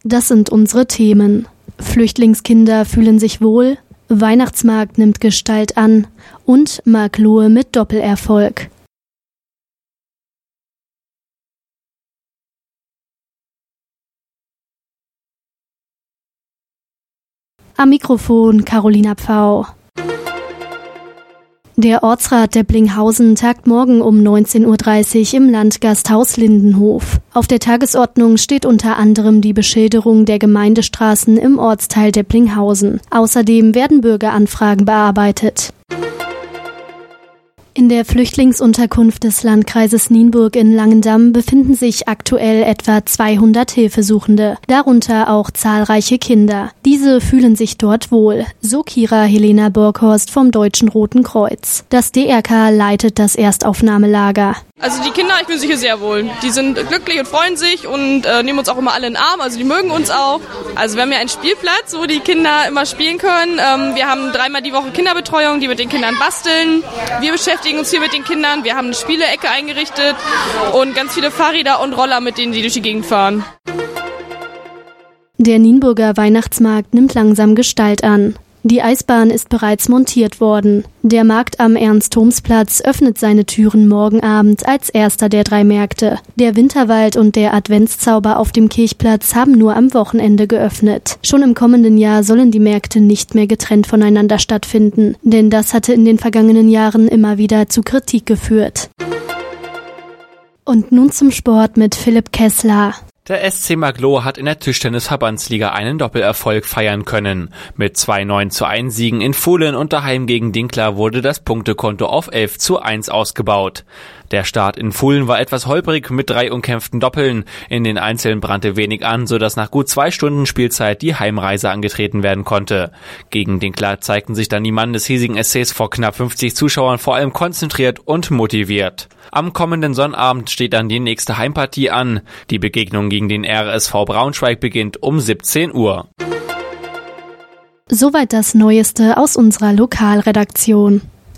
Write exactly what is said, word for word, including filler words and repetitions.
Das sind unsere Themen. Flüchtlingskinder fühlen sich wohl, Weihnachtsmarkt nimmt Gestalt an und Marc Lohe mit Doppelerfolg. Am Mikrofon Carolina Pfau. Der Ortsrat Depplinghausen tagt morgen um neunzehn Uhr dreißig im Landgasthaus Lindenhof. Auf der Tagesordnung steht unter anderem die Beschilderung der Gemeindestraßen im Ortsteil Depplinghausen. Außerdem werden Bürgeranfragen bearbeitet. In der Flüchtlingsunterkunft des Landkreises Nienburg in Langendamm befinden sich aktuell etwa zweihundert Hilfesuchende, darunter auch zahlreiche Kinder. Diese fühlen sich dort wohl, so Kira Helena Borghorst vom Deutschen Roten Kreuz. Das D R K leitet das Erstaufnahmelager. Also die Kinder, ich fühle sich hier sehr wohl. Die sind glücklich und freuen sich und äh, nehmen uns auch immer alle in den Arm, also die mögen uns auch. Also wir haben ja einen Spielplatz, wo die Kinder immer spielen können. Ähm, wir haben dreimal die Woche Kinderbetreuung, die mit den Kindern basteln. Wir beschäftigen uns hier mit den Kindern. Wir haben eine Spielecke eingerichtet und ganz viele Fahrräder und Roller, mit denen die durch die Gegend fahren. Der Nienburger Weihnachtsmarkt nimmt langsam Gestalt an. Die Eisbahn ist bereits montiert worden. Der Markt am Ernst-Thoms-Platz öffnet seine Türen morgen Abend als erster der drei Märkte. Der Winterwald und der Adventszauber auf dem Kirchplatz haben nur am Wochenende geöffnet. Schon im kommenden Jahr sollen die Märkte nicht mehr getrennt voneinander stattfinden, denn das hatte in den vergangenen Jahren immer wieder zu Kritik geführt. Und nun zum Sport mit Philipp Kessler. Der S C Marc Lohe hat in der Tischtennis-Verbandsliga einen Doppelerfolg feiern können. Mit zwei neun zu eins Siegen in Fohlen und daheim gegen Dinkler wurde das Punktekonto auf elf zu eins ausgebaut. Der Start in Fohlen war etwas holprig mit drei umkämpften Doppeln. In den Einzeln brannte wenig an, sodass nach gut zwei Stunden Spielzeit die Heimreise angetreten werden konnte. Gegen Dinkler zeigten sich dann die Mann des hiesigen S Cs vor knapp fünfzig Zuschauern vor allem konzentriert und motiviert. Am kommenden Sonnabend steht dann die nächste Heimpartie an. Die Begegnung gegen den R S V Braunschweig beginnt um siebzehn Uhr. Soweit das Neueste aus unserer Lokalredaktion.